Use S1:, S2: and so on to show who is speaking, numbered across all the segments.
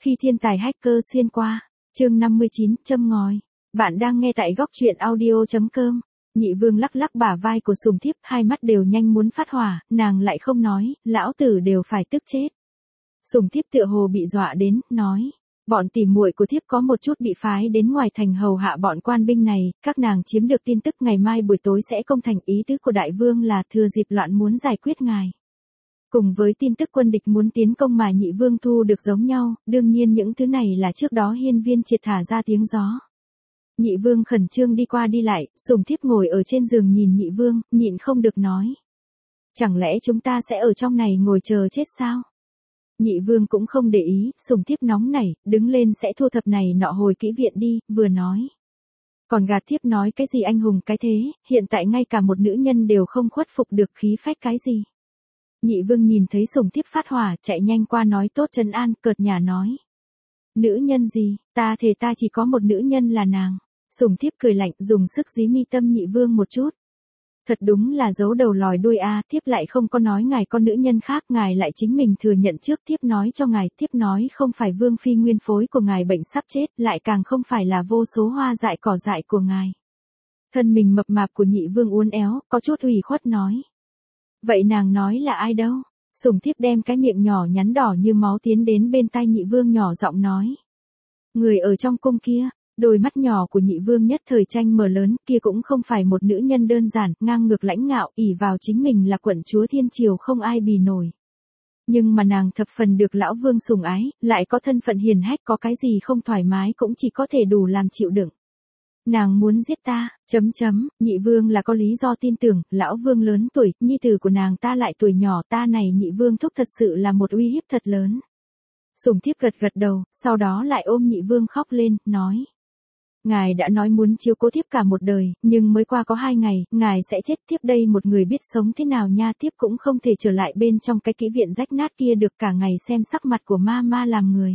S1: Khi thiên tài hacker xuyên qua, chương 59, châm ngòi. Bạn đang nghe tại góc truyện audio.com. Nhị Vương lắc lắc bả vai của Sùng Thiếp, hai mắt đều nhanh muốn phát hỏa, nàng lại không nói, lão tử đều phải tức chết. Sùng Thiếp tựa hồ bị dọa đến, nói, bọn tỉ muội của Thiếp có một chút bị phái đến ngoài thành hầu hạ bọn quan binh này, các nàng chiếm được tin tức ngày mai buổi tối sẽ công thành, ý tứ của đại vương là thừa dịp loạn muốn giải quyết ngài. Cùng với tin tức quân địch muốn tiến công mà Nhị Vương thu được giống nhau, đương nhiên những thứ này là trước đó hiên viên triệt thả ra tiếng gió. Nhị Vương khẩn trương đi qua đi lại, Sùng Thiếp ngồi ở trên giường nhìn Nhị Vương, nhịn không được nói. Chẳng lẽ chúng ta sẽ ở trong này ngồi chờ chết sao? Nhị Vương cũng không để ý, Sùng Thiếp nóng nảy, đứng lên sẽ thu thập này nọ hồi kỹ viện đi, vừa nói. Còn gạt Thiếp nói cái gì anh hùng cái thế, hiện tại ngay cả một nữ nhân đều không khuất phục được khí phách cái gì. Nhị Vương nhìn thấy Sùng Thiếp phát hỏa, chạy nhanh qua nói tốt trấn an, cợt nhả nói. Nữ nhân gì, ta thề ta chỉ có một nữ nhân là nàng. Sùng Thiếp cười lạnh, dùng sức dí mi tâm Nhị Vương một chút. Thật đúng là giấu đầu lòi đuôi a, Thiếp lại không có nói ngài có nữ nhân khác, ngài lại chính mình thừa nhận trước. Thiếp nói cho ngài, Thiếp nói không phải Vương phi nguyên phối của ngài bệnh sắp chết, lại càng không phải là vô số hoa dại cỏ dại của ngài. Thân mình mập mạp của Nhị Vương uốn éo, có chút ủy khuất nói. Vậy nàng nói là ai đâu? Sùng Thiếp đem cái miệng nhỏ nhắn đỏ như máu tiến đến bên tai Nhị Vương nhỏ giọng nói. Người ở trong cung kia. Đôi mắt nhỏ của Nhị Vương nhất thời tranh mở lớn, kia cũng không phải một nữ nhân đơn giản, ngang ngược lãnh ngạo, ỷ vào chính mình là quận chúa thiên triều không ai bì nổi. Nhưng mà nàng thập phần được lão Vương sủng ái, lại có thân phận hiền hách, có cái gì không thoải mái cũng chỉ có thể đủ làm chịu đựng. Nàng muốn giết ta, Nhị Vương là có lý do tin tưởng, lão Vương lớn tuổi, nhi tử của nàng ta lại tuổi nhỏ, ta này Nhị Vương thúc thật sự là một uy hiếp thật lớn. Sùng Thiếp gật gật đầu, sau đó lại ôm Nhị Vương khóc lên, nói. Ngài đã nói muốn chiếu cố Thiếp cả một đời, nhưng mới qua có 2 ngày, ngài sẽ chết. Thiếp đây một người biết sống thế nào nha, Thiếp cũng không thể trở lại bên trong cái kỹ viện rách nát kia được, cả ngày xem sắc mặt của ma làm người.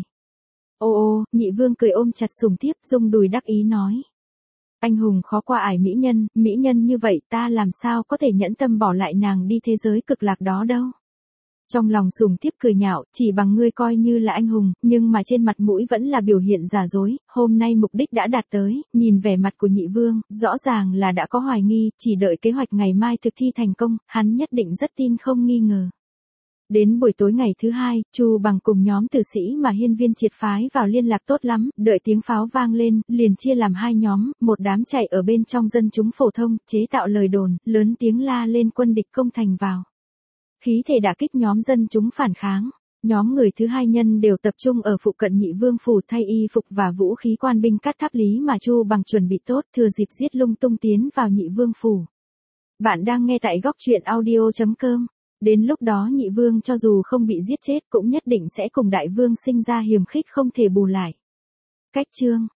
S1: Ô, Nhị Vương cười ôm chặt Sùng Thiếp, rung đùi đắc ý nói. Anh hùng khó qua ải mỹ nhân như vậy ta làm sao có thể nhẫn tâm bỏ lại nàng đi thế giới cực lạc đó đâu. Trong lòng Sùng Thiếp cười nhạo, chỉ bằng ngươi coi như là anh hùng, nhưng mà trên mặt mũi vẫn là biểu hiện giả dối, hôm nay mục đích đã đạt tới, nhìn vẻ mặt của Nhị Vương, rõ ràng là đã có hoài nghi, chỉ đợi kế hoạch ngày mai thực thi thành công, hắn nhất định rất tin không nghi ngờ. Đến buổi tối ngày thứ 2, Chu Bằng cùng nhóm tử sĩ mà hiên viên triệt phái vào liên lạc tốt lắm, đợi tiếng pháo vang lên, liền chia làm 2 nhóm, một đám chạy ở bên trong dân chúng phổ thông, chế tạo lời đồn, lớn tiếng la lên quân địch công thành vào. Khí thể đả kích nhóm dân chúng phản kháng. Nhóm người thứ 2 nhân đều tập trung ở phụ cận Nhị Vương phủ thay y phục và vũ khí quan binh cắt tháp lý mà Chu Bằng chuẩn bị tốt, thừa dịp giết lung tung tiến vào Nhị Vương phủ. Bạn đang nghe tại góc truyện audio.com. Đến lúc đó Nhị Vương cho dù không bị giết chết cũng nhất định sẽ cùng Đại Vương sinh ra hiềm khích không thể bù lại. Cách chương